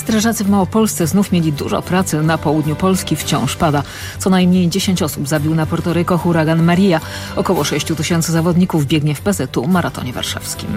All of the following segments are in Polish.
Strażacy w Małopolsce znów mieli dużo pracy. Na południu Polski wciąż pada. Co najmniej 10 osób zabił na Portoryko huragan Maria. Około 6 000 zawodników biegnie w PZU maratonie warszawskim.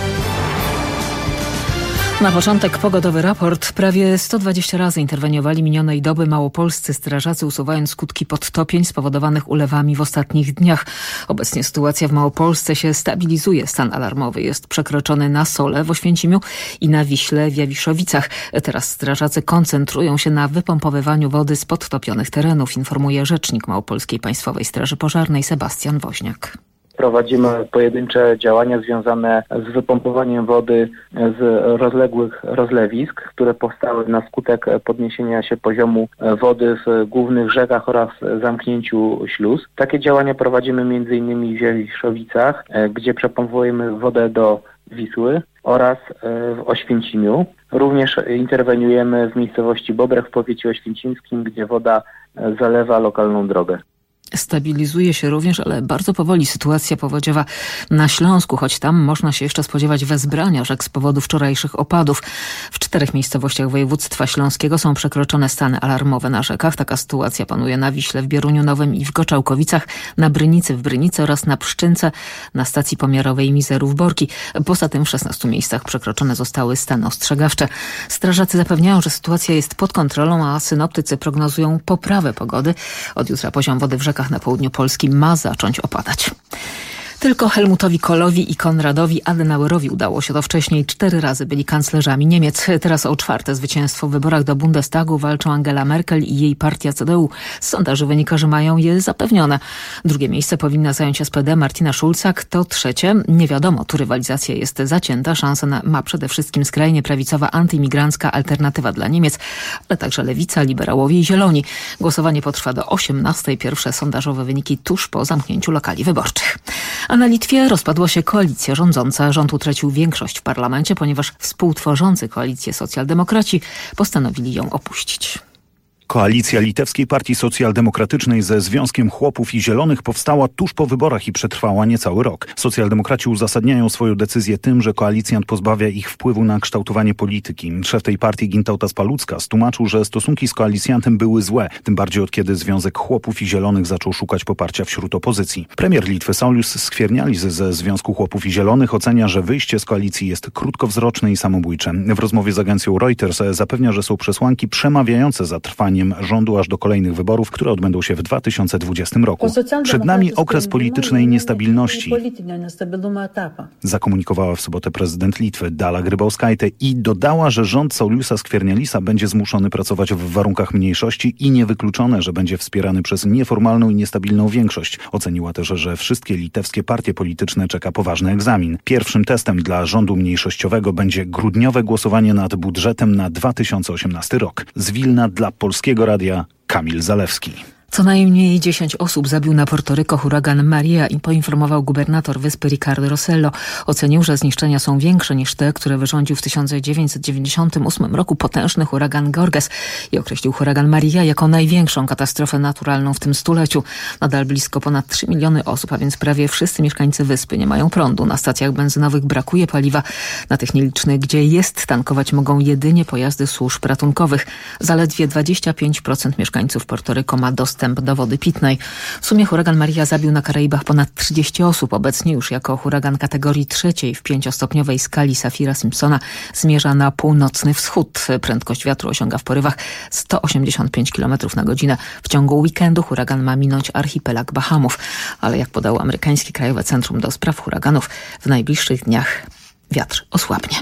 Na początek pogodowy raport. Prawie 120 razy interweniowali minionej doby małopolscy strażacy, usuwając skutki podtopień spowodowanych ulewami w ostatnich dniach. Obecnie sytuacja w Małopolsce się stabilizuje. Stan alarmowy jest przekroczony na Sole w Oświęcimiu i na Wiśle w Jawiszowicach. Teraz strażacy koncentrują się na wypompowywaniu wody z podtopionych terenów, informuje rzecznik Małopolskiej Państwowej Straży Pożarnej Sebastian Woźniak. Prowadzimy pojedyncze działania związane z wypompowaniem wody z rozległych rozlewisk, które powstały na skutek podniesienia się poziomu wody w głównych rzekach oraz zamknięciu śluz. Takie działania prowadzimy m.in. w Jawiszowicach, gdzie przepompowujemy wodę do Wisły oraz w Oświęcimiu. Również interweniujemy w miejscowości Bobrek w powiecie oświęcimskim, gdzie woda zalewa lokalną drogę. Stabilizuje się również, ale bardzo powoli sytuacja powodziowa na Śląsku, choć tam można się jeszcze spodziewać wezbrania rzek z powodu wczorajszych opadów. W 4 miejscowościach województwa śląskiego są przekroczone stany alarmowe na rzekach. Taka sytuacja panuje na Wiśle, w Bieruniu Nowym i w Goczałkowicach, na Brynicy, w Brynicy oraz na Pszczynce, na stacji pomiarowej Mizerów Borki. Poza tym w 16 miejscach przekroczone zostały stany ostrzegawcze. Strażacy zapewniają, że sytuacja jest pod kontrolą, a synoptycy prognozują poprawę pogody. Od jutra poziom wody w rzekach na południu Polski ma zacząć opadać. Tylko Helmutowi Kohlowi i Konradowi Adenauerowi udało się to wcześniej. 4 razy byli kanclerzami Niemiec. Teraz o 4. zwycięstwo w wyborach do Bundestagu walczą Angela Merkel i jej partia CDU. Z sondaży wynika, że mają je zapewnione. Drugie miejsce powinna zająć SPD Martina Schulza. Kto trzecie? Nie wiadomo. Tu rywalizacja jest zacięta. Szansę ma przede wszystkim skrajnie prawicowa antyimigrancka Alternatywa dla Niemiec, ale także Lewica, Liberałowie i Zieloni. Głosowanie potrwa do 18:00. Pierwsze sondażowe wyniki tuż po zamknięciu lokali wyborczych. A na Litwie rozpadła się koalicja rządząca. Rząd utracił większość w parlamencie, ponieważ współtworzący koalicję socjaldemokraci postanowili ją opuścić. Koalicja Litewskiej Partii Socjaldemokratycznej ze Związkiem Chłopów i Zielonych powstała tuż po wyborach i przetrwała niecały rok. Socjaldemokraci uzasadniają swoją decyzję tym, że koalicjant pozbawia ich wpływu na kształtowanie polityki. Szef tej partii Gintautas Paluckas tłumaczył, że stosunki z koalicjantem były złe, tym bardziej od kiedy Związek Chłopów i Zielonych zaczął szukać poparcia wśród opozycji. Premier Litwy Saulius Skvernellis ze Związku Chłopów i Zielonych ocenia, że wyjście z koalicji jest krótkowzroczne i samobójcze. W rozmowie z agencją Reuters zapewnia, że są przesłanki przemawiające za trwaniem rządu aż do kolejnych wyborów, które odbędą się w 2020 roku. Przed nami okres politycznej niestabilności, zakomunikowała w sobotę prezydent Litwy Dalia Grybauskaitė i dodała, że rząd Sauliusa Skvernellisa będzie zmuszony pracować w warunkach mniejszości i niewykluczone, że będzie wspierany przez nieformalną i niestabilną większość. Oceniła też, że wszystkie litewskie partie polityczne czeka poważny egzamin. Pierwszym testem dla rządu mniejszościowego będzie grudniowe głosowanie nad budżetem na 2018 rok. Z Wilna dla Polskiego Radia Kamil Zalewski. Co najmniej 10 osób zabił na Portoryko huragan Maria i poinformował gubernator wyspy Ricardo Rossello. Ocenił, że zniszczenia są większe niż te, które wyrządził w 1998 roku potężny huragan Gorges i określił huragan Maria jako największą katastrofę naturalną w tym stuleciu. Nadal blisko ponad 3 miliony osób, a więc prawie wszyscy mieszkańcy wyspy nie mają prądu. Na stacjach benzynowych brakuje paliwa. Na tych nielicznych, gdzie jest, tankować mogą jedynie pojazdy służb ratunkowych. Zaledwie 25% mieszkańców Portoryko ma dostęp do wody pitnej. W sumie huragan Maria zabił na Karaibach ponad 30 osób. Obecnie już jako huragan kategorii 3 w 5-stopniowej skali Saffira-Simpsona zmierza na północny wschód. Prędkość wiatru osiąga w porywach 185 km na godzinę. W ciągu weekendu huragan ma minąć archipelag Bahamów. Ale jak podało amerykańskie Krajowe Centrum do Spraw Huraganów, w najbliższych dniach wiatr osłabnie.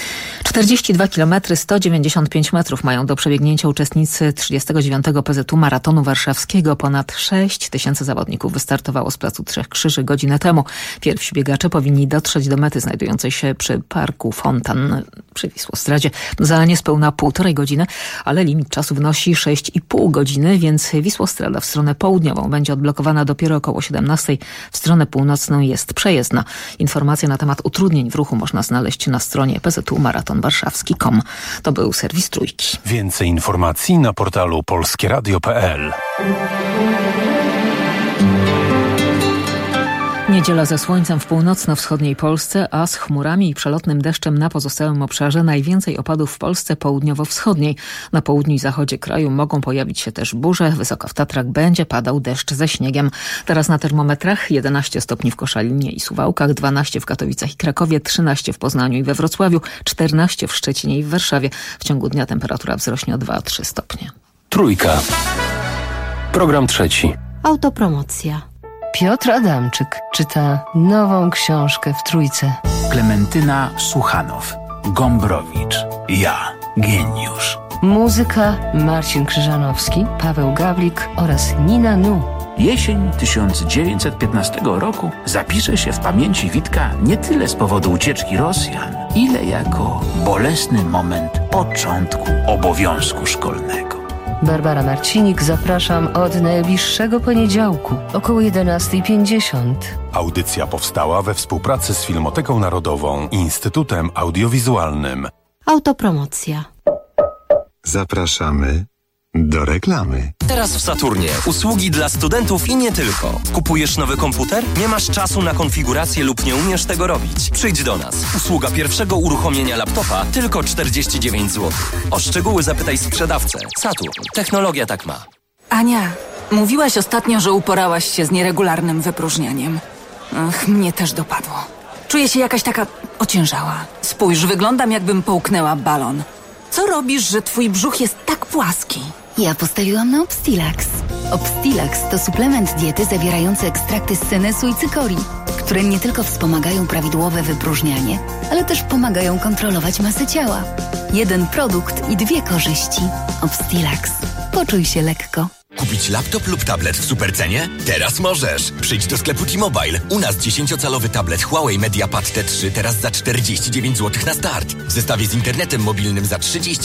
42 km 195 metrów mają do przebiegnięcia uczestnicy 39. PZU Maratonu Warszawskiego. Ponad 6 000 zawodników wystartowało z Placu Trzech Krzyży godzinę temu. Pierwsi biegacze powinni dotrzeć do mety znajdującej się przy Parku Fontan przy Wisłostradzie za niespełna 1,5 godziny, ale limit czasu wynosi 6,5 godziny, więc Wisłostrada w stronę południową będzie odblokowana dopiero około 17. W stronę północną jest przejezdna. Informacje na temat utrudnień w ruchu można znaleźć na stronie PZU maratonwarszawski.com. To był serwis Trójki. Więcej informacji na portalu polskieradio.pl. Niedziela ze słońcem w północno-wschodniej Polsce, a z chmurami i przelotnym deszczem na pozostałym obszarze. Najwięcej opadów w Polsce południowo-wschodniej. Na południu i zachodzie kraju mogą pojawić się też burze. Wysoko w Tatrach będzie padał deszcz ze śniegiem. Teraz na termometrach 11 stopni w Koszalinie i Suwałkach, 12 w Katowicach i Krakowie, 13 w Poznaniu i we Wrocławiu, 14 w Szczecinie i w Warszawie. W ciągu dnia temperatura wzrośnie o 2-3 stopnie. Trójka. Program trzeci. Autopromocja. Piotr Adamczyk czyta nową książkę w Trójce. Klementyna Suchanow, Gombrowicz, ja, geniusz. Muzyka Marcin Krzyżanowski, Paweł Gawlik oraz Nina Nu. Jesień 1915 roku zapisze się w pamięci Witka nie tyle z powodu ucieczki Rosjan, ile jako bolesny moment początku obowiązku szkolnego. Barbara Marcinik, zapraszam od najbliższego poniedziałku, około 11:50. Audycja powstała we współpracy z Filmoteką Narodową i Instytutem Audiowizualnym. Autopromocja. Zapraszamy do reklamy. Teraz w Saturnie. Usługi dla studentów i nie tylko. Kupujesz nowy komputer? Nie masz czasu na konfigurację lub nie umiesz tego robić? Przyjdź do nas. Usługa pierwszego uruchomienia laptopa tylko 49 zł. O szczegóły zapytaj sprzedawcę. Saturn. Technologia tak ma. Ania, mówiłaś ostatnio, że uporałaś się z nieregularnym wypróżnianiem. Ach, mnie też dopadło. Czuję się jakaś taka ociężała. Spójrz, wyglądam jakbym połknęła balon. Co robisz, że twój brzuch jest tak płaski? Ja postawiłam na Obstilax. Obstilax to suplement diety zawierający ekstrakty z senesu i cykorii, które nie tylko wspomagają prawidłowe wypróżnianie, ale też pomagają kontrolować masę ciała. Jeden produkt i 2 korzyści. Obstilax. Poczuj się lekko. Kupić laptop lub tablet w supercenie? Teraz możesz! Przyjdź do sklepu T-Mobile. U nas 10-calowy tablet Huawei Mediapad T3 teraz za 49 zł na start. W zestawie z internetem mobilnym za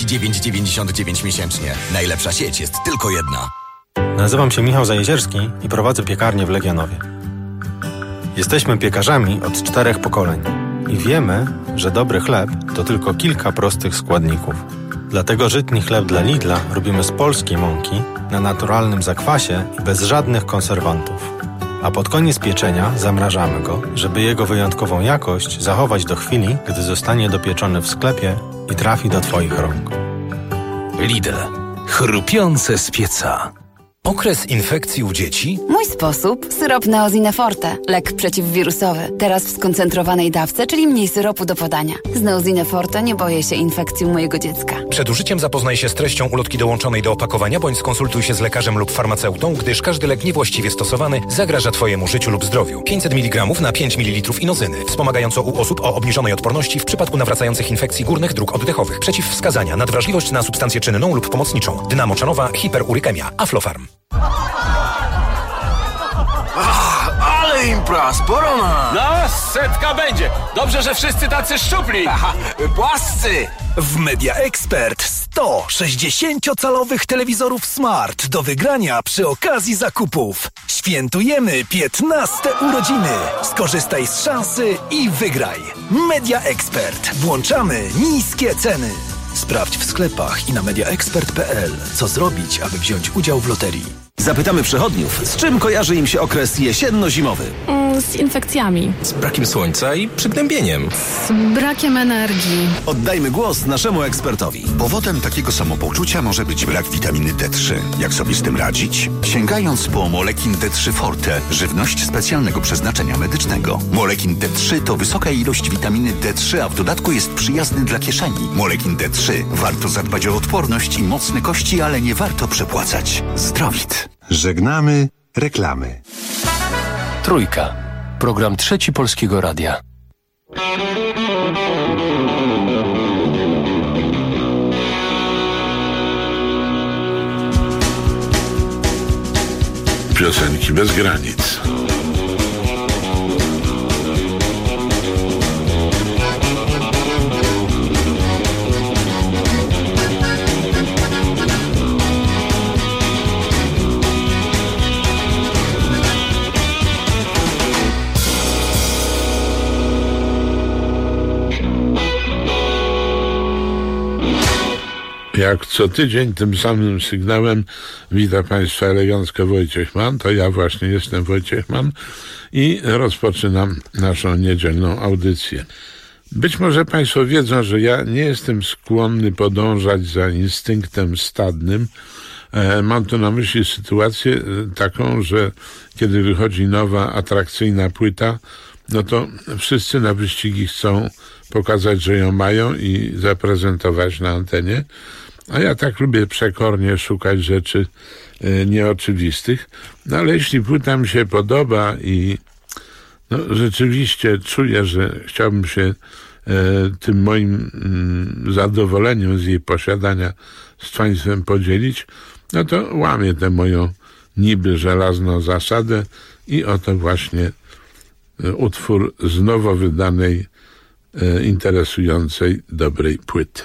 39,99 miesięcznie. Najlepsza sieć jest tylko jedna. Nazywam się Michał Zajezierski i prowadzę piekarnię w Legionowie. Jesteśmy piekarzami od 4 pokoleń i wiemy, że dobry chleb to tylko kilka prostych składników. Dlatego żytni chleb dla Lidla robimy z polskiej mąki, na naturalnym zakwasie i bez żadnych konserwantów. A pod koniec pieczenia zamrażamy go, żeby jego wyjątkową jakość zachować do chwili, gdy zostanie dopieczony w sklepie i trafi do Twoich rąk. Lidl. Chrupiące z pieca. Okres infekcji u dzieci? Mój sposób? Syrop Neosine Forte. Lek przeciwwirusowy. Teraz w skoncentrowanej dawce, czyli mniej syropu do podania. Z Neosine Forte nie boję się infekcji u mojego dziecka. Przed użyciem zapoznaj się z treścią ulotki dołączonej do opakowania, bądź skonsultuj się z lekarzem lub farmaceutą, gdyż każdy lek niewłaściwie stosowany zagraża Twojemu życiu lub zdrowiu. 500 mg na 5 ml inozyny. Wspomagająco u osób o obniżonej odporności w przypadku nawracających infekcji górnych dróg oddechowych. Przeciwwskazania: nadwrażliwość na substancję czynną lub pomocniczą. Dynamoczanowa, hiperurykemia. Aflofarm. Ale impra, sporo ma! No, 100 będzie. Dobrze, że wszyscy tacy szczupli. Płascy! W Media Expert 100 60-calowych telewizorów Smart do wygrania przy okazji zakupów. Świętujemy 15 urodziny. Skorzystaj z szansy i wygraj. Media Expert. Włączamy niskie ceny. Sprawdź w sklepach i na mediaexpert.pl, co zrobić, aby wziąć udział w loterii. Zapytamy przechodniów, z czym kojarzy im się okres jesienno-zimowy? Z infekcjami. Z brakiem słońca i przygnębieniem. Z brakiem energii. Oddajmy głos naszemu ekspertowi. Powodem takiego samopoczucia może być brak witaminy D3. Jak sobie z tym radzić? Sięgając po Molekin D3 Forte, żywność specjalnego przeznaczenia medycznego. Molekin D3 to wysoka ilość witaminy D3, a w dodatku jest przyjazny dla kieszeni. Molekin D3. Warto zadbać o odporność i mocne kości, ale nie warto przepłacać. Zdrowit. Żegnamy reklamy. Trójka. Program trzeci Polskiego Radia. Piosenki bez granic. Jak co tydzień tym samym sygnałem wita Państwa elegancko Wojciech Mann. To ja właśnie jestem Wojciech Mann i rozpoczynam naszą niedzielną audycję. Być może Państwo wiedzą, że ja nie jestem skłonny podążać za instynktem stadnym. Mam tu na myśli sytuację taką, że kiedy wychodzi nowa, atrakcyjna płyta, no to wszyscy na wyścigi chcą pokazać, że ją mają i zaprezentować na antenie. A ja tak lubię przekornie szukać rzeczy nieoczywistych. No ale jeśli płyta mi się podoba i rzeczywiście czuję, że chciałbym się tym moim zadowoleniem z jej posiadania z Państwem podzielić, no to łamię tę moją niby żelazną zasadę i oto właśnie utwór z nowo wydanej, interesującej, dobrej płyty.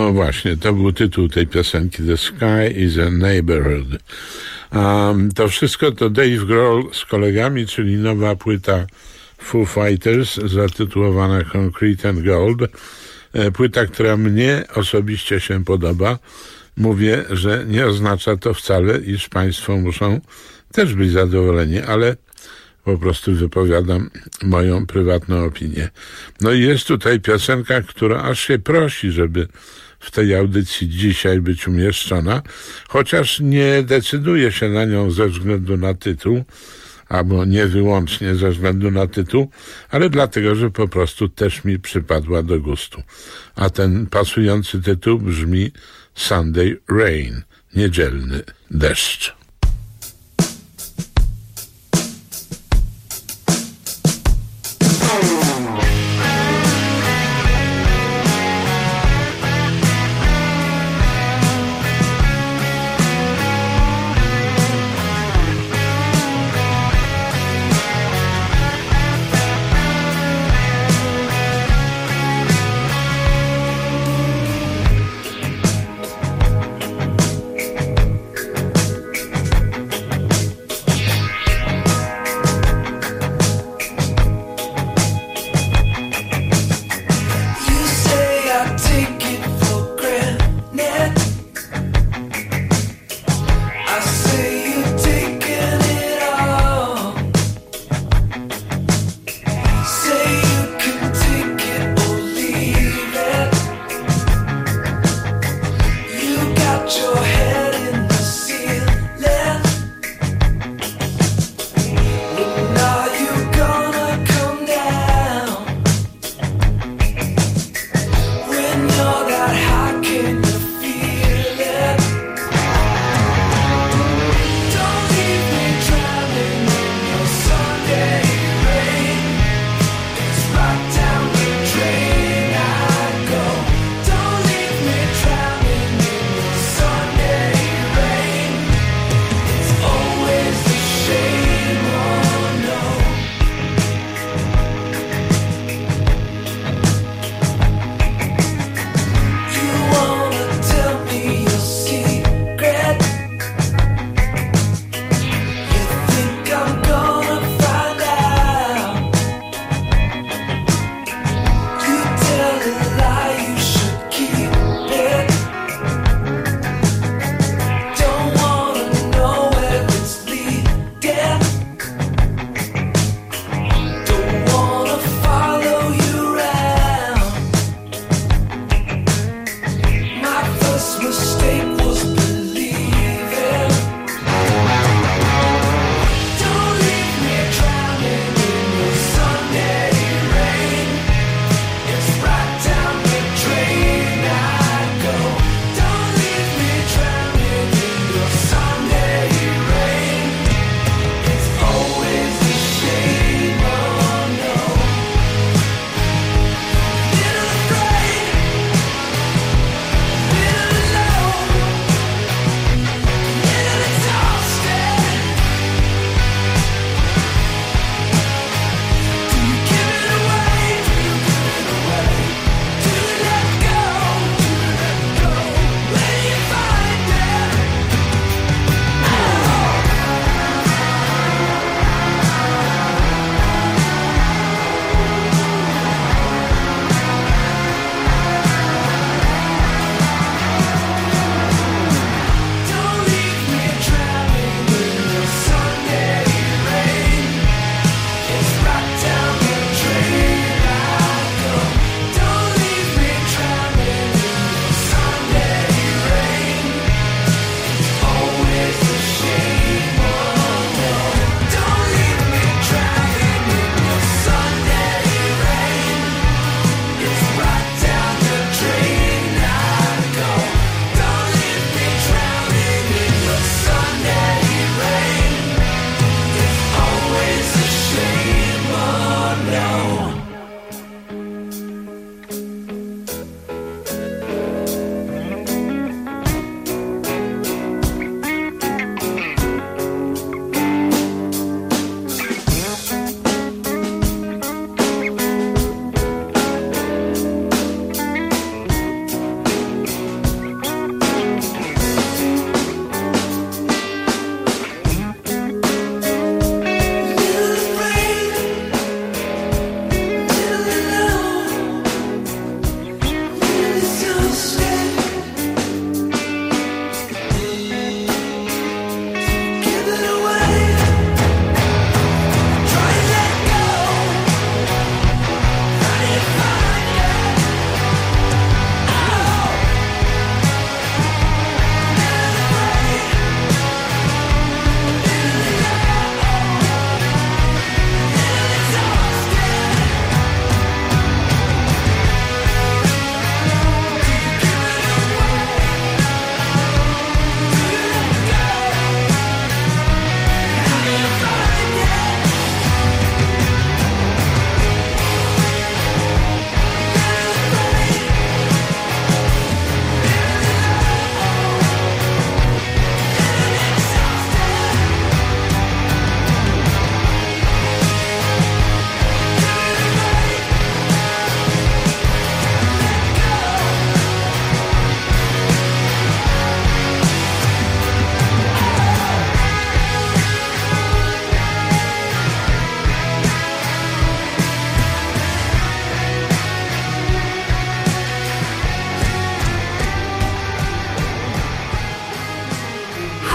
No właśnie, to był tytuł tej piosenki, The Sky is a Neighborhood. To wszystko to Dave Grohl z kolegami, czyli nowa płyta Foo Fighters zatytułowana Concrete and Gold. Płyta, która mnie osobiście się podoba. Mówię, że nie oznacza to wcale, iż państwo muszą też być zadowoleni, ale po prostu wypowiadam moją prywatną opinię. No i jest tutaj piosenka, która aż się prosi, żeby w tej audycji dzisiaj być umieszczona, chociaż nie decyduję się na nią ze względu na tytuł, albo nie wyłącznie ze względu na tytuł, ale dlatego, że po prostu też mi przypadła do gustu. A ten pasujący tytuł brzmi Sunday Rain, niedzielny deszcz.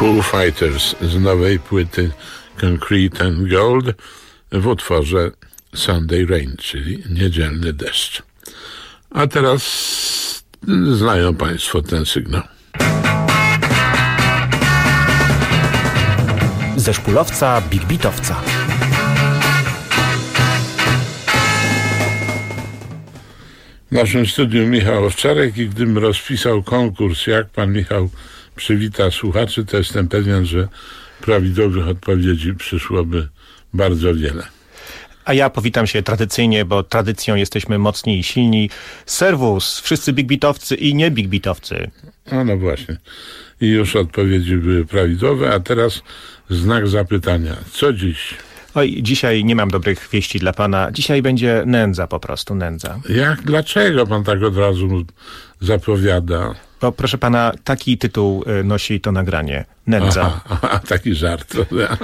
Foo Fighters z nowej płyty Concrete and Gold w utworze Sunday Rain, czyli niedzielny deszcz. A teraz znają Państwo ten sygnał. Ze szpulowca Big Bitowca. W naszym studiu Michał Owczarek i gdybym rozpisał konkurs, jak pan Michał przywita słuchaczy, to jestem pewien, że prawidłowych odpowiedzi przyszłoby bardzo wiele. A ja powitam się tradycyjnie, bo tradycją jesteśmy mocni i silni. Serwus, wszyscy Big Bitowcy i nie Big Bitowcy. No właśnie. I już odpowiedzi były prawidłowe, a teraz znak zapytania. Co dziś? Oj, dzisiaj nie mam dobrych wieści dla pana. Dzisiaj będzie nędza, po prostu nędza. Dlaczego pan tak od razu zapowiada? Bo proszę pana, taki tytuł nosi to nagranie. Nędza. Aha, taki żart.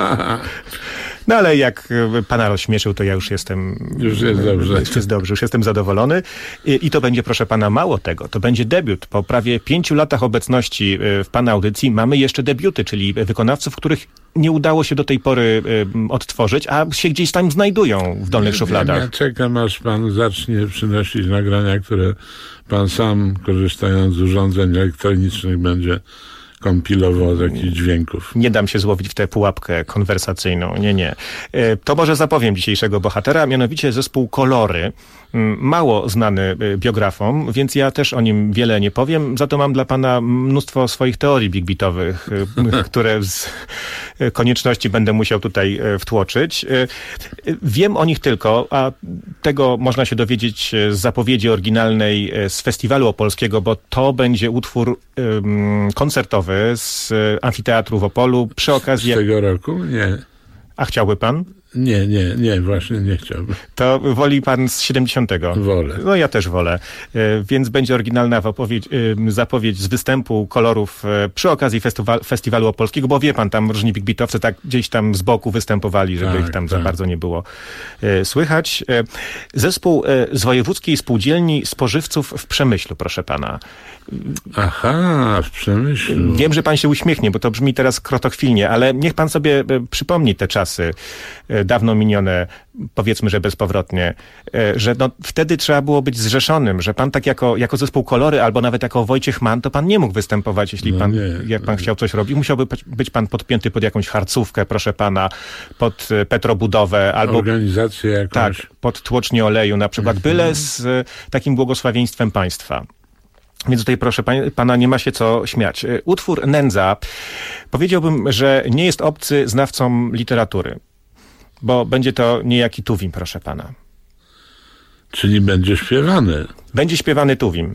No ale jak pana rozśmieszył, to ja już jestem... Już jest dobrze. Jest dobrze, już jestem zadowolony. I to będzie, proszę pana, mało tego. To będzie debiut. Po prawie 5 latach obecności w pana audycji mamy jeszcze debiuty, czyli wykonawców, których nie udało się do tej pory odtworzyć, a się gdzieś tam znajdują w dolnych szufladach. Ja czekam, aż pan zacznie przynosić nagrania, które pan sam, korzystając z urządzeń elektronicznych, będzie kompilował z jakichś dźwięków. Nie dam się złowić w tę pułapkę konwersacyjną. Nie. To może zapowiem dzisiejszego bohatera, mianowicie zespół Kolory. Mało znany biografom, więc ja też o nim wiele nie powiem. Za to mam dla pana mnóstwo swoich teorii big-beatowych, które z konieczności będę musiał tutaj wtłoczyć. Wiem o nich tylko, a tego można się dowiedzieć z zapowiedzi oryginalnej z Festiwalu Opolskiego, bo to będzie utwór koncertowy z Amfiteatru w Opolu przy okazji... Z tego roku? Nie. A chciałby pan? Nie, właśnie nie chciałbym. To woli pan z 70. Wolę. No ja też wolę. Więc będzie oryginalna zapowiedź z występu Kolorów przy okazji Festiwalu Opolskiego, bo wie pan, tam różni big beatowcy tak gdzieś tam z boku występowali, żeby ich tam za bardzo nie było słychać. Zespół z Wojewódzkiej Spółdzielni Spożywców w Przemyślu, proszę pana. Aha, w Przemyślu. Wiem, że pan się uśmiechnie, bo to brzmi teraz krotochwilnie, ale niech pan sobie przypomni te czasy dawno minione, powiedzmy, że bezpowrotnie, że wtedy trzeba było być zrzeszonym, że pan tak jako zespół Kolory, albo nawet jako Wojciech Mann, to pan nie mógł występować, jeśli jak pan chciał coś robić. Musiałby być pan podpięty pod jakąś harcówkę, proszę pana, pod petrobudowę, albo organizację jakąś. Tak, pod tłocznię oleju na przykład, byle z takim błogosławieństwem państwa. Więc tutaj, proszę pana, nie ma się co śmiać. Utwór Nędza, powiedziałbym, że nie jest obcy znawcom literatury, bo będzie to niejaki Tuwim, proszę pana. Czyli będzie śpiewany. Będzie śpiewany Tuwim.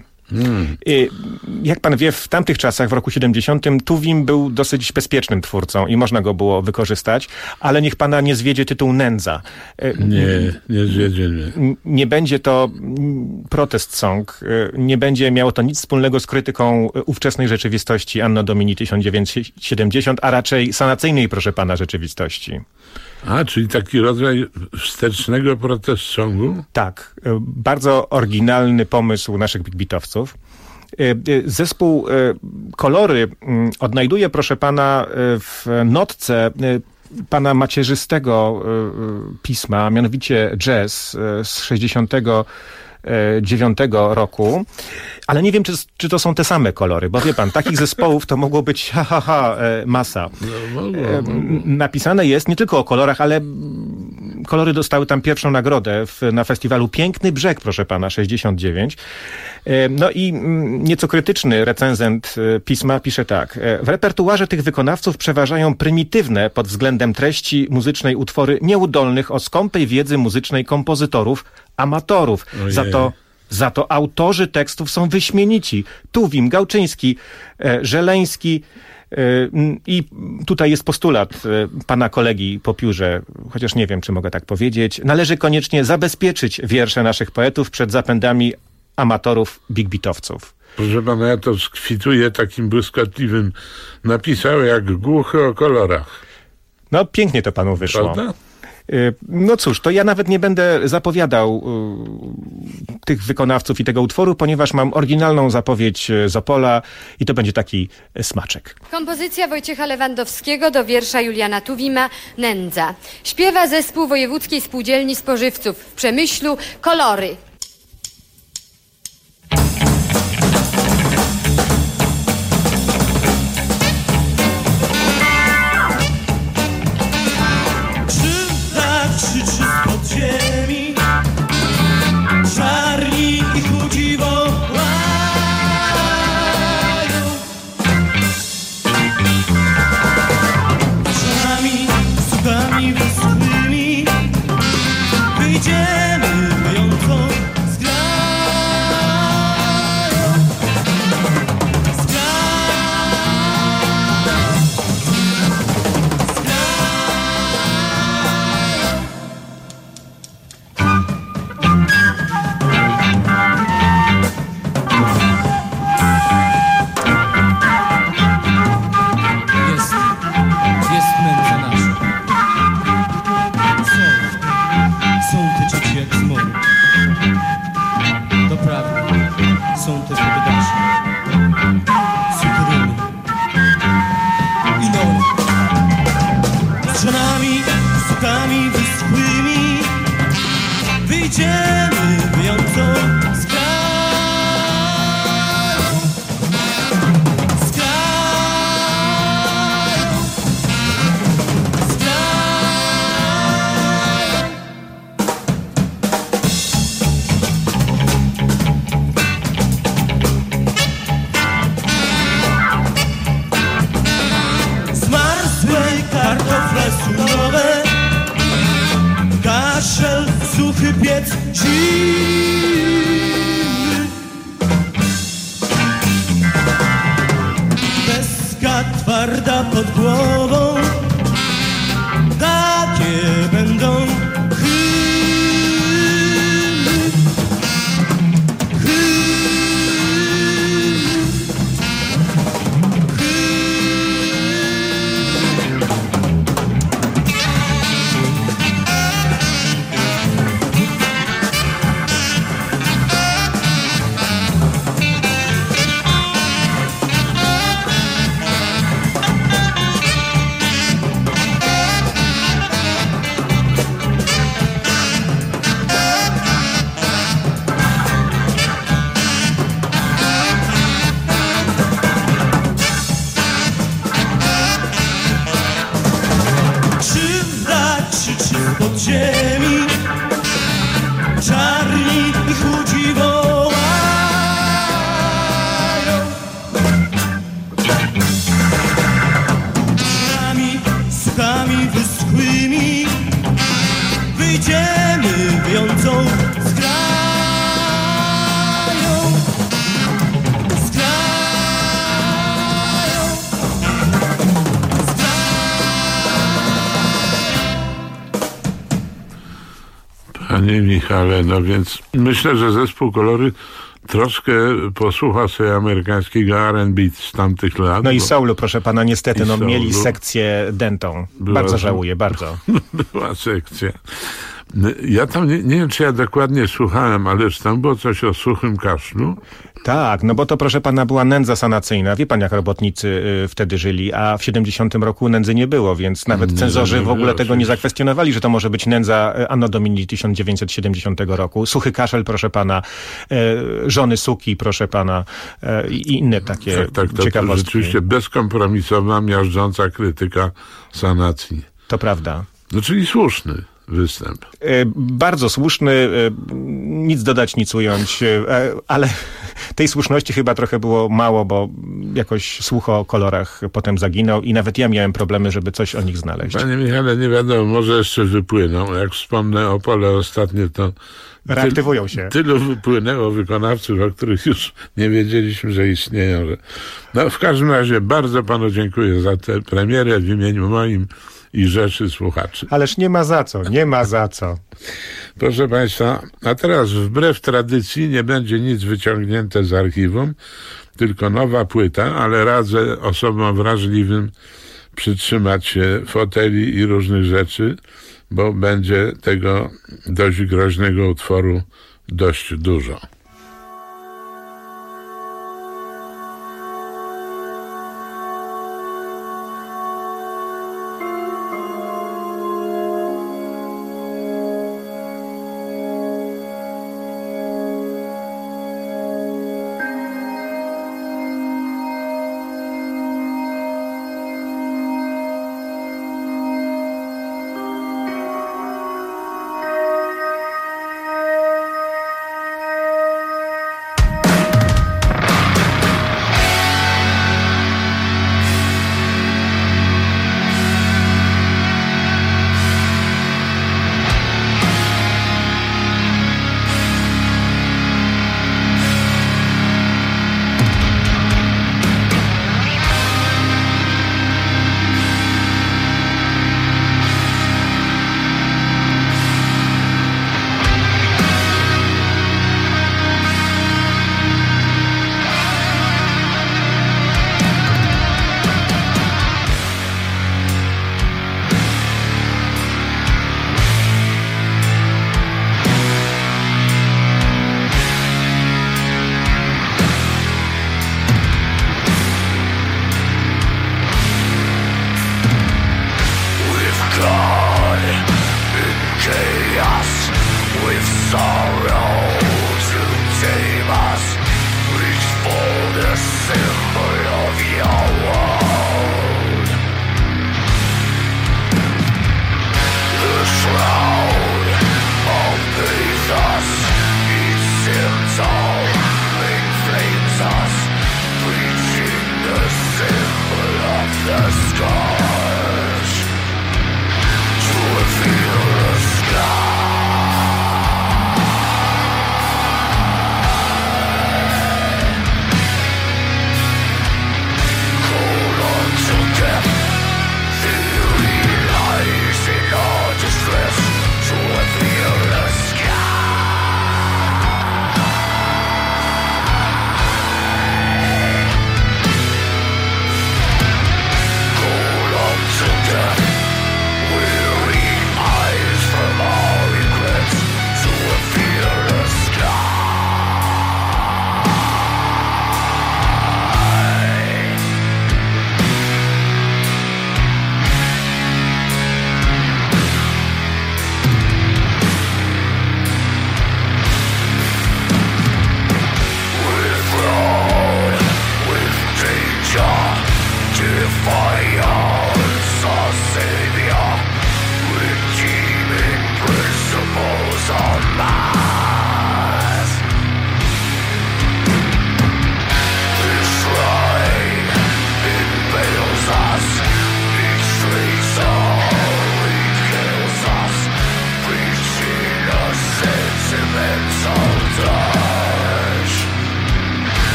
Jak pan wie, w tamtych czasach, w roku 70, Tuwim był dosyć bezpiecznym twórcą i można go było wykorzystać, ale niech pana nie zwiedzie tytuł Nędza. Nie zwiedzie mnie. Nie będzie to protest song, nie będzie miało to nic wspólnego z krytyką ówczesnej rzeczywistości Anno Domini 1970, a raczej sanacyjnej, proszę pana, rzeczywistości. Czyli taki rodzaj wstecznego protest songu? Tak. Bardzo oryginalny pomysł naszych big beatowców. Zespół Kolory odnajduje, proszę pana, w notce pana macierzystego pisma, mianowicie Jazz z 69 roku, ale nie wiem, czy to są te same Kolory, bo wie pan, takich zespołów to mogło być masa. Napisane jest nie tylko o kolorach, ale Kolory dostały tam pierwszą nagrodę na festiwalu Piękny Brzeg, proszę pana, 69. No i nieco krytyczny recenzent pisma pisze tak. W repertuarze tych wykonawców przeważają prymitywne pod względem treści muzycznej utwory nieudolnych o skąpej wiedzy muzycznej kompozytorów, amatorów. Za to autorzy tekstów są wyśmienici. Tuwim, Gałczyński, Żeleński. I tutaj jest postulat pana kolegi po piórze, chociaż nie wiem, czy mogę tak powiedzieć. Należy koniecznie zabezpieczyć wiersze naszych poetów przed zapędami amatorów big beatowców. Proszę pana, ja to skwituję takim błyskotliwym. Napisał jak głuchy o kolorach. No pięknie to panu wyszło. Prawda? No cóż, to ja nawet nie będę zapowiadał tych wykonawców i tego utworu, ponieważ mam oryginalną zapowiedź z Opola i to będzie taki smaczek. Kompozycja Wojciecha Lewandowskiego do wiersza Juliana Tuwima Nędza. Śpiewa zespół Wojewódzkiej Spółdzielni Spożywców w Przemyślu Kolory. Krzyczy spod ziemi, czarni i chudzi wołają. Drzewami, słupami wyschłymi wyjdziemy wyjątką z grają. Są te pobydasze, suteryny i nory. Z żonami, sukami wyschłymi wyjdziemy wyjątką z kraju. Z kraju. Z kraju. Kartofle surowe, kaszel, suchy piec zimny. Deska twarda pod głową, takie będą hymny. Pod ziemi czarni i chudzi wołają. Drzewami, słupami wyschłymi wyjdziemy wyjątką z kraju. Z kraju. Z kraju. Panie Michale, no więc myślę, że zespół Kolory troszkę posłucha sobie amerykańskiego R&B z tamtych lat. No i soulu, proszę pana, niestety, no mieli soulu. sekcję dentą. Bardzo żałuję, bardzo. Była sekcja. Ja tam nie wiem, czy ja dokładnie słuchałem, ale czy tam było coś o suchym kaszlu? Tak, no bo to, proszę pana, była nędza sanacyjna. Wie pan, jak robotnicy wtedy żyli, a w 70 roku nędzy nie było, więc nawet cenzorzy w ogóle tego nie zakwestionowali, że to może być nędza Anno Domini 1970 roku. Suchy kaszel, proszę pana, żony suki, proszę pana, i inne takie ciekawostki. To rzeczywiście bezkompromisowa, miażdżąca krytyka sanacji. To prawda. No czyli słuszny występ. Bardzo słuszny, nic dodać, nic ująć, ale tej słuszności chyba trochę było mało, bo jakoś słuch o Kolorach potem zaginął i nawet ja miałem problemy, żeby coś o nich znaleźć. Panie Michale, nie wiadomo, może jeszcze wypłyną. Jak wspomnę o Opole ostatnio, to reaktywują się. Tylu wypłynęło wykonawców, o których już nie wiedzieliśmy, że istnieją. No, w każdym razie bardzo panu dziękuję za tę premierę w imieniu moim i rzeszy słuchaczy. Ależ nie ma za co, nie ma za co. Proszę państwa, a teraz wbrew tradycji nie będzie nic wyciągnięte z archiwum, tylko nowa płyta, ale radzę osobom wrażliwym przytrzymać się foteli i różnych rzeczy, bo będzie tego dość groźnego utworu dość dużo.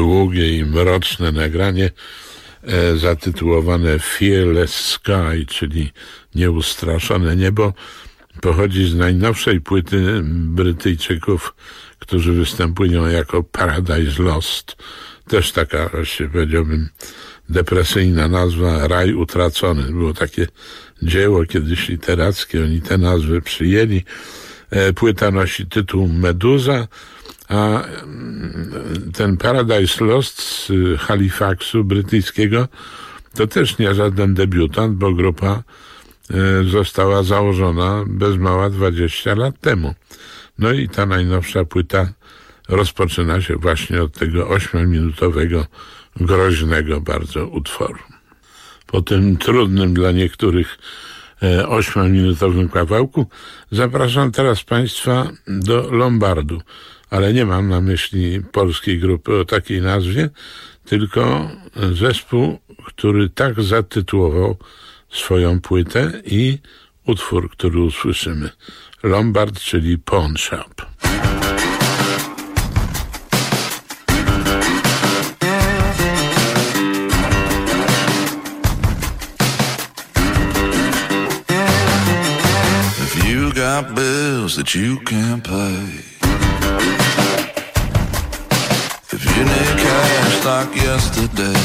długie i mroczne nagranie zatytułowane Fearless Sky, czyli Nieustraszone Niebo, pochodzi z najnowszej płyty Brytyjczyków, którzy występują jako Paradise Lost. Też taka, właściwie powiedziałbym, depresyjna nazwa, Raj Utracony. Było takie dzieło kiedyś literackie, oni te nazwy przyjęli. Płyta nosi tytuł Meduza, a ten Paradise Lost z Halifaxu brytyjskiego to też nie żaden debiutant, bo grupa została założona bez mała 20 lat temu. No i ta najnowsza płyta rozpoczyna się właśnie od tego 8-minutowego, groźnego bardzo utworu. Po tym trudnym dla niektórych 8-minutowym kawałku zapraszam teraz Państwa do Lombardu, ale nie mam na myśli polskiej grupy o takiej nazwie, tylko zespół, który tak zatytułował swoją płytę i utwór, który usłyszymy. Lombard, czyli Pawn Shop. If you got bills that you can't pay, if you need cash like yesterday,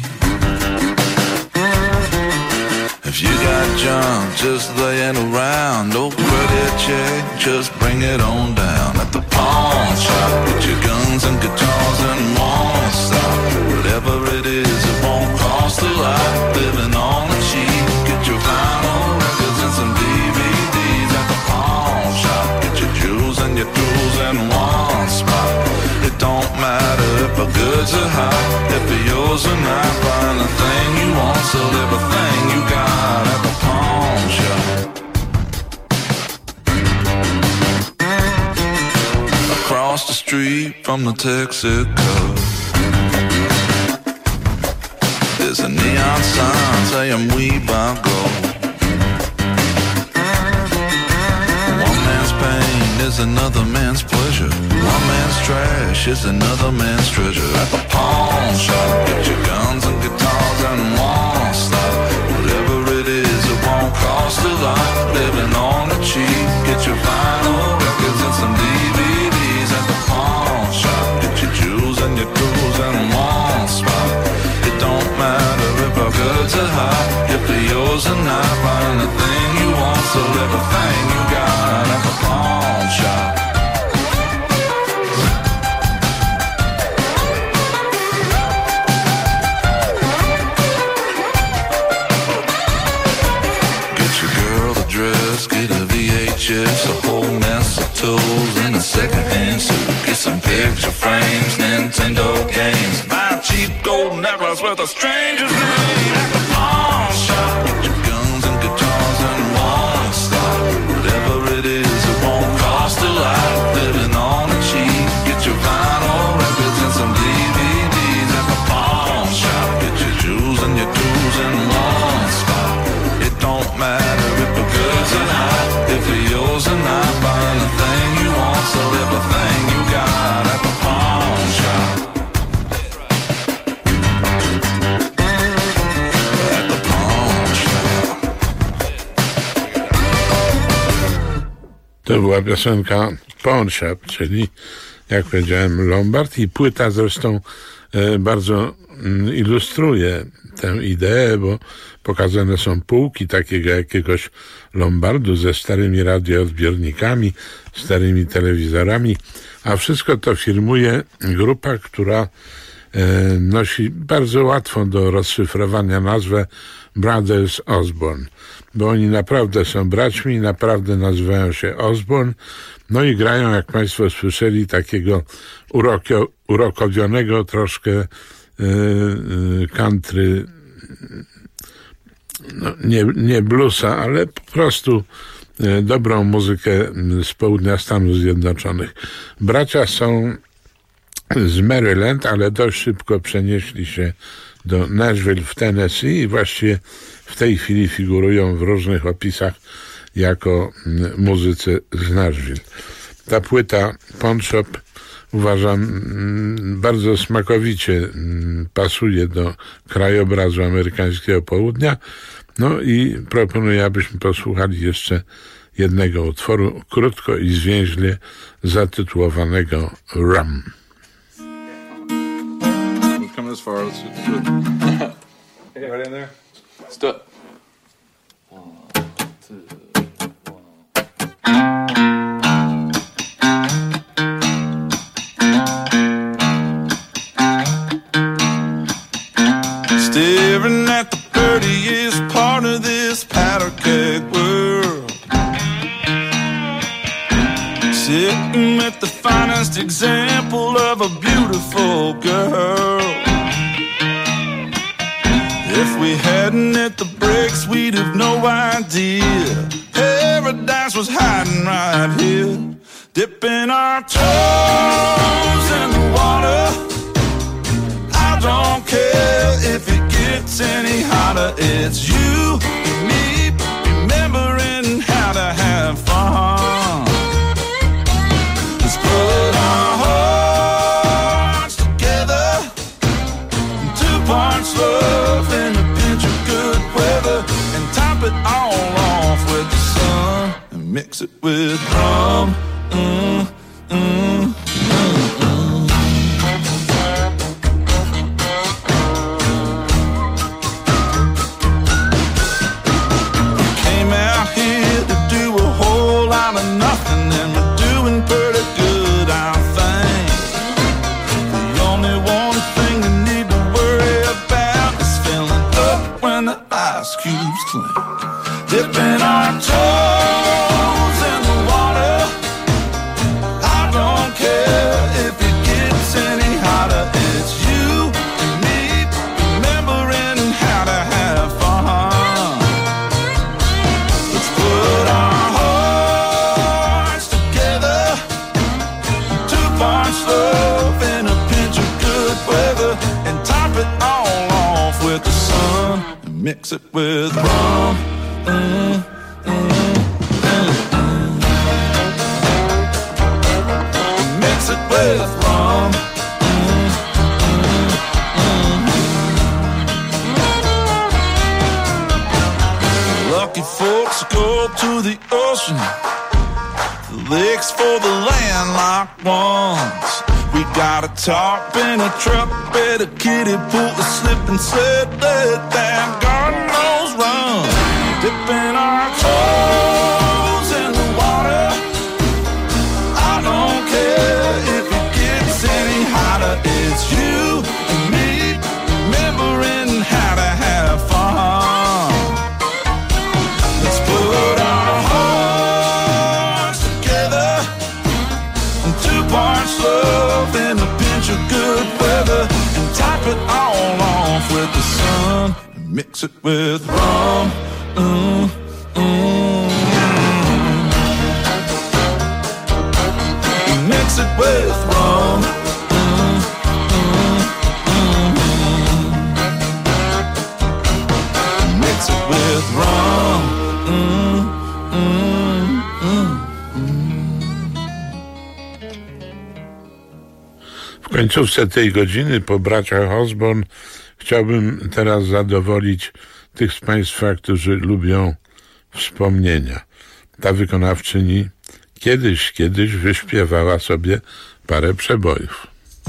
if you got junk just laying around, no credit check, just bring it on down. At the pawn shop, get your guns and guitars and won't stop. Whatever it is, it won't cost a lot. Living on the cheap, get your vinyl records and some DVDs. At the pawn shop, get your jewels and your tools in one spot. It don't matter if the goods are hot, if they're yours or not. Find the thing you want, sell everything you got at the pawn shop. Across the street from the Texaco, there's a neon sign saying we buy gold. One man's pain is another man's pleasure. One man's trash is another man's treasure. At the pawn shop, get your guns and guitars and won't stop. Whatever it is, it won't cost a lot. Living on the cheap, get your vinyl records and some DVDs. At the pawn shop, get your jewels and your tools and one spot. It don't matter if our goods are hot, if they're yours or not. Find the thing you want, so everything you got at the pawn shop. Get a VHS, a whole mess of tools in a second-hand suit. Get some picture frames, Nintendo games. Buy cheap gold necklace with a stranger's name. At the pawn shop, get your guns and guitars and won't stop. Whatever it is, it won't cost a lot. Living on the cheap, get your vinyl records and some DVDs. At the pawn shop, get your jewels and your tools in one spot. It don't matter if the goods are hot, if they're yours or not. Find the thing you want, sell everything you got at the pawn shop. At the pawn shop. To była piosenka Pawn Shop, czyli jak powiedziałem Lombard, i płyta zresztą bardzo ilustruje tę ideę, bo pokazane są półki takiego jakiegoś Lombardu ze starymi radioodbiornikami, starymi telewizorami, a wszystko to firmuje grupa, która nosi bardzo łatwą do rozszyfrowania nazwę Brothers Osborne, bo oni naprawdę są braćmi, naprawdę nazywają się Osborne, no i grają, jak Państwo słyszeli, takiego urokowionego troszkę country, no, nie bluesa, ale po prostu dobrą muzykę z południa Stanów Zjednoczonych. Bracia są z Maryland, ale dość szybko przenieśli się do Nashville w Tennessee i właściwie w tej chwili figurują w różnych opisach jako muzycy z Nashville. Ta płyta Pawn Shop uważam, bardzo smakowicie pasuje do krajobrazu amerykańskiego południa. No i proponuję, abyśmy posłuchali jeszcze jednego utworu, krótko i zwięźle zatytułowanego Rum. Coming as far. Let's right in there. Let's do it. 1, 2, 1. Staring at the prettiest part of this powder keg world. Sitting at the finest example of a beautiful girl. If we hadn't hit the brakes, we'd have no idea paradise was hiding right here. Dipping our toes in the water. I don't care if it gets any hotter. It's you and me remembering how to have fun. Let's put our hearts together. 2 parts love and a pinch of good weather, and top it all off with the sun and mix it with rum. Came out here to do a whole lot of nothing, and we're doing pretty good, I think. The only one thing we need to worry about is filling up when the ice cubes clink. Dipping our toes in the water. I don't care if it gets any hotter. It's you and me remembering how to have fun. Let's put our hearts together. 2 parts love and a pinch of good weather, and top it all off with the sun and mix it with rum. Mix it with rum. Lucky folks go to the ocean, the lakes for the landlocked ones. We got a tarp and a truck bed, a kiddie pool, a slip and sled, let that God knows run. Dipping our toes in the water. I don't care if it gets any hotter. It's you and me remembering how to have fun. Let's put our hearts together. 2 parts love and a pinch of good weather, and top it all off with the sun and mix it with rum. Mix it with rum. Mix it with rum. W końcówce tej godziny po braciach Osborne chciałbym teraz zadowolić tych z Państwa, którzy lubią wspomnienia. Ta wykonawczyni kiedyś wyśpiewała sobie parę przebojów.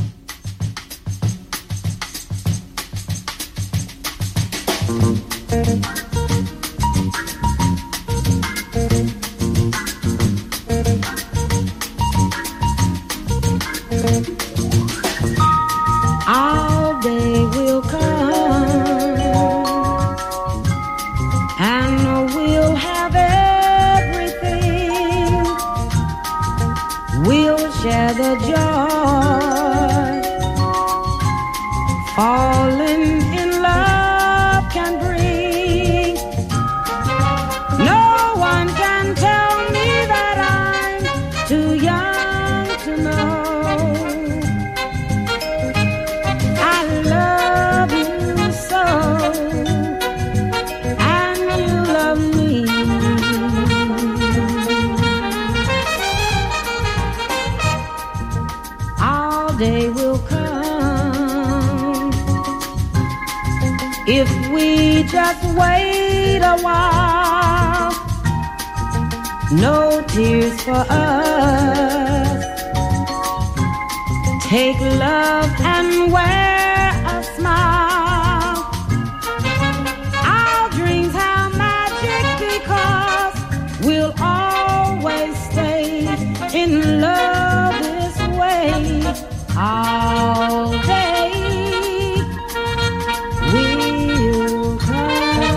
Our day will come, and we'll have everything. We'll share the joy. Falling in love can bring. No one can tell me that I'm too young to know. we just wait a while. No tears for us. Take love and wear a smile. Our dreams have magic because we'll always stay in love this way all day. We'll come.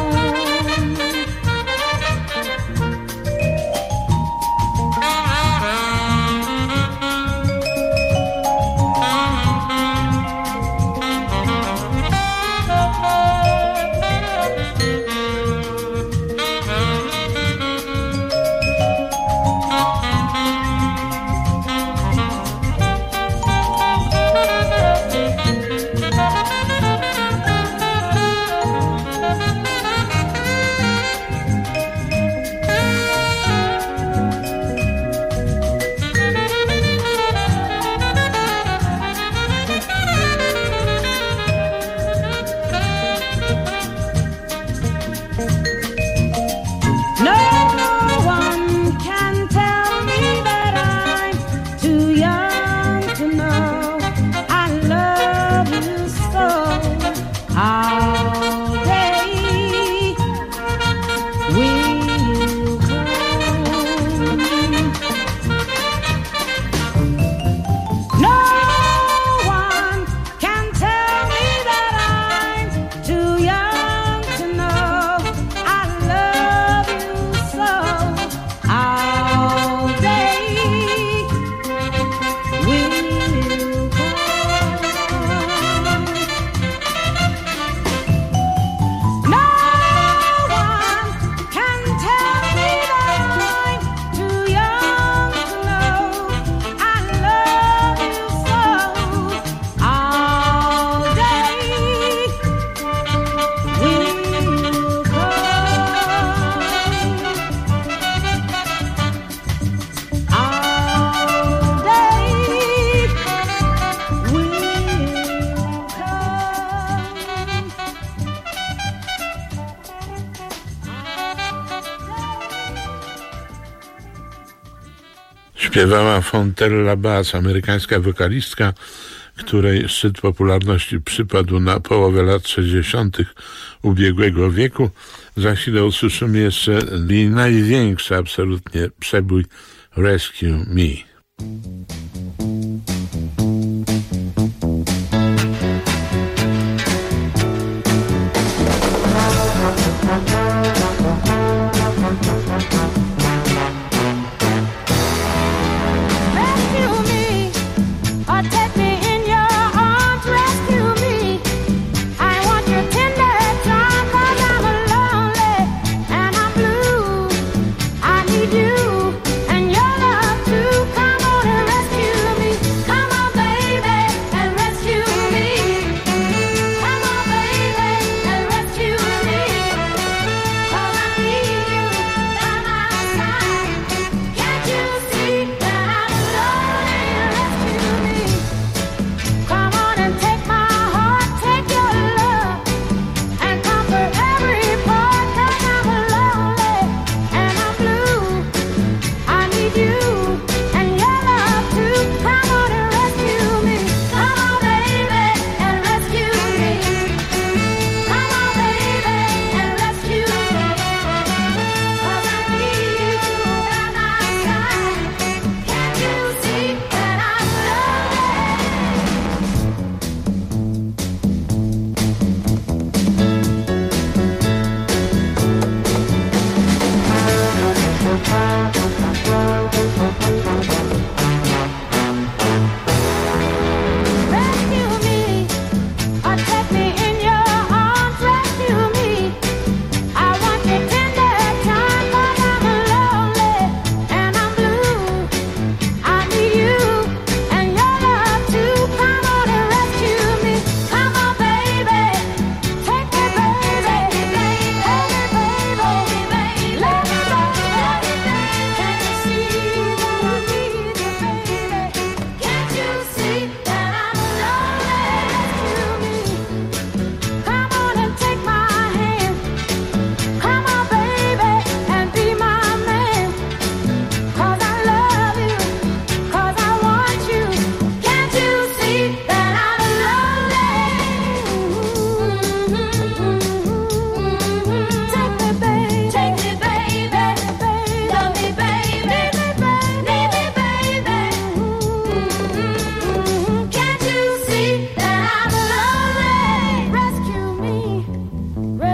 Śpiewała Fontella Bass, amerykańska wokalistka, której szczyt popularności przypadł na połowę lat 60. ubiegłego wieku. Za chwilę usłyszymy jeszcze największy absolutnie przebój Rescue Me.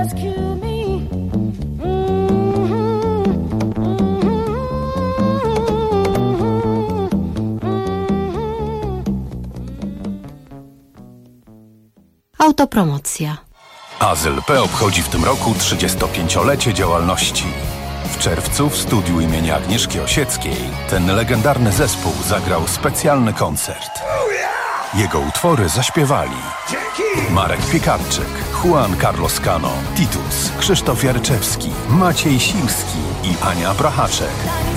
rescue me. Autopromocja. Azyl P obchodzi w tym roku 35-lecie działalności. W czerwcu w studiu imienia Agnieszki Osieckiej ten legendarny zespół zagrał specjalny koncert. Jego utwory zaśpiewali Marek Piekarczyk, Juan Carlos Cano, Titus, Krzysztof Jarczewski, Maciej Silski i Ania Brachaczek.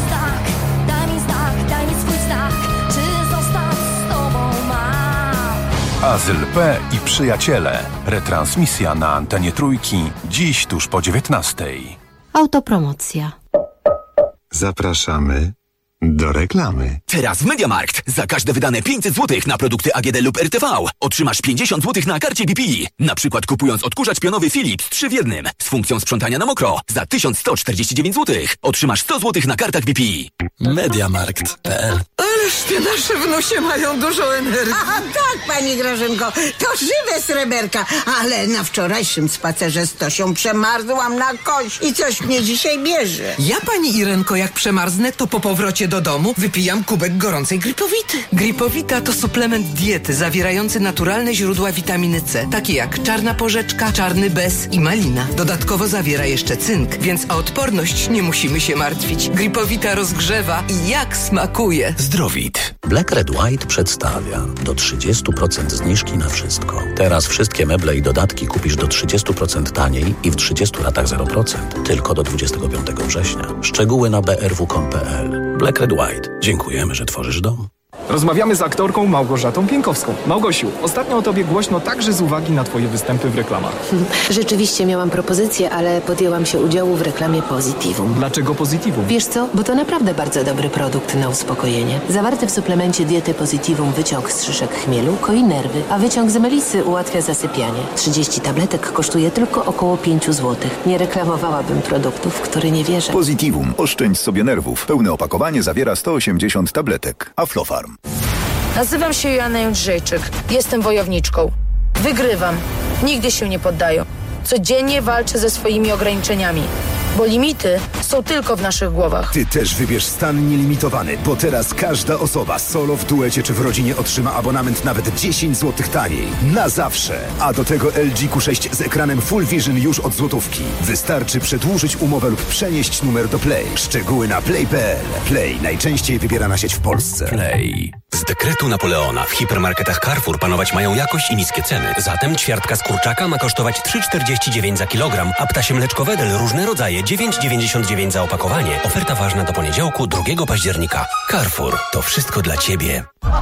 Daj mi swój znak, czy zostać z tobą mam. Azyl P i przyjaciele. Retransmisja na antenie Trójki, dziś tuż po 19:00. Autopromocja. Zapraszamy do reklamy. Teraz w MediaMarkt za każde wydane 500 zł na produkty AGD lub RTV otrzymasz 50 zł na karcie BP. Na przykład kupując odkurzacz pionowy Philips 3 w 1 z funkcją sprzątania na mokro za 1149 zł otrzymasz 100 zł na kartach BP. MediaMarkt.pl. Ależ te nasze wnusie mają dużo energii. A tak, pani Grażynko, to żywe sreberka, ale na wczorajszym spacerze z Tosią przemarzłam na kość i coś mnie dzisiaj bierze. Ja, pani Irenko, jak przemarznę, to po powrocie do domu wypijam kubek gorącej Gripowity. Gripowita to suplement diety zawierający naturalne źródła witaminy C, takie jak czarna porzeczka, czarny bez i malina. Dodatkowo zawiera jeszcze cynk, więc o odporność nie musimy się martwić. Gripowita rozgrzewa i jak smakuje. Zdrowit. Black Red White przedstawia do 30% zniżki na wszystko. Teraz wszystkie meble i dodatki kupisz do 30% taniej i w 30 latach 0%. Tylko do 25 września. Szczegóły na brw.com.pl. Black Red White. Dziękujemy, że tworzysz dom. Rozmawiamy z aktorką Małgorzatą Pienkowską. Małgosiu, ostatnio o tobie głośno także z uwagi na twoje występy w reklamach. Rzeczywiście miałam propozycję, ale podjęłam się udziału w reklamie Positivum. Dlaczego Positivum? Wiesz co, bo to naprawdę bardzo dobry produkt na uspokojenie. Zawarty w suplemencie diety Positivum wyciąg z szyszek chmielu koi nerwy, a wyciąg z melisy ułatwia zasypianie. 30 tabletek kosztuje tylko około 5 zł. Nie reklamowałabym produktów, w które nie wierzę. Positivum. Oszczędź sobie nerwów. Pełne opakowanie zawiera 180 tabletek. Aflofarm. Nazywam się Joanna Jędrzejczyk. Jestem wojowniczką. Wygrywam. Nigdy się nie poddaję. Codziennie walczę ze swoimi ograniczeniami. Bo limity są tylko w naszych głowach. Ty też wybierz stan nielimitowany, bo teraz każda osoba solo, w duecie czy w rodzinie otrzyma abonament nawet 10 zł taniej. Na zawsze. A do tego LG Q6 z ekranem Full Vision już od złotówki. Wystarczy przedłużyć umowę lub przenieść numer do Play. Szczegóły na play.pl. Play. Najczęściej wybierana sieć w Polsce. Play. Z dekretu Napoleona w hipermarketach Carrefour panować mają jakość i niskie ceny. Zatem ćwiartka z kurczaka ma kosztować 3,49 za kilogram, a ptasie mleczko Wedel różne rodzaje 9,99 za opakowanie. Oferta ważna do poniedziałku 2 października. Carrefour. To wszystko dla Ciebie.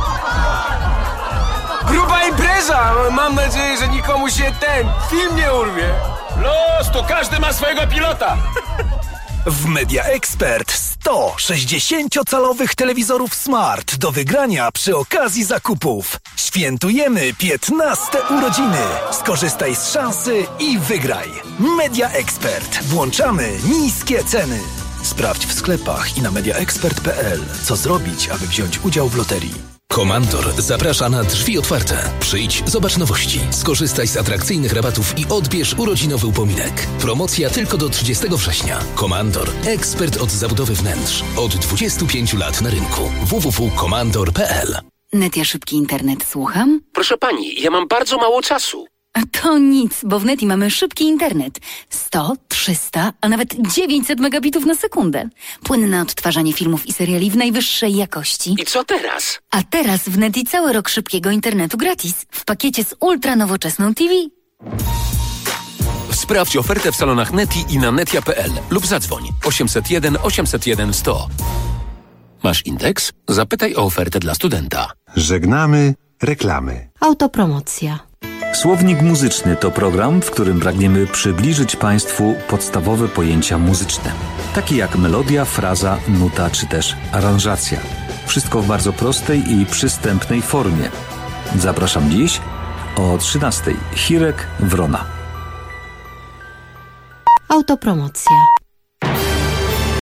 Gruba impreza! Mam nadzieję, że nikomu się ten film nie urwie. Los, to każdy ma swojego pilota. W Media Expert 100 60-calowych telewizorów Smart do wygrania przy okazji zakupów. Świętujemy 15 urodziny. Skorzystaj z szansy i wygraj. Media Expert. Włączamy niskie ceny. Sprawdź w sklepach i na mediaexpert.pl, co zrobić, aby wziąć udział w loterii. Komandor zaprasza na drzwi otwarte. Przyjdź, zobacz nowości, skorzystaj z atrakcyjnych rabatów i odbierz urodzinowy upominek. Promocja tylko do 30 września. Komandor, ekspert od zabudowy wnętrz. Od 25 lat na rynku. www.komandor.pl. Netia szybki internet, słucham? Proszę pani, ja mam bardzo mało czasu. To nic, bo w Neti mamy szybki internet. 100, 300, a nawet 900 megabitów na sekundę. Płynne odtwarzanie filmów i seriali w najwyższej jakości. I co teraz? A teraz w Neti cały rok szybkiego internetu gratis. W pakiecie z ultra nowoczesną TV. Sprawdź ofertę w salonach Neti i na netia.pl lub zadzwoń 801 801 100. Masz indeks? Zapytaj o ofertę dla studenta. Żegnamy reklamy. Autopromocja. Słownik muzyczny to program, w którym pragniemy przybliżyć Państwu podstawowe pojęcia muzyczne, takie jak melodia, fraza, nuta czy też aranżacja. Wszystko w bardzo prostej i przystępnej formie. Zapraszam dziś o 13:00. Hirek Wrona. Autopromocja.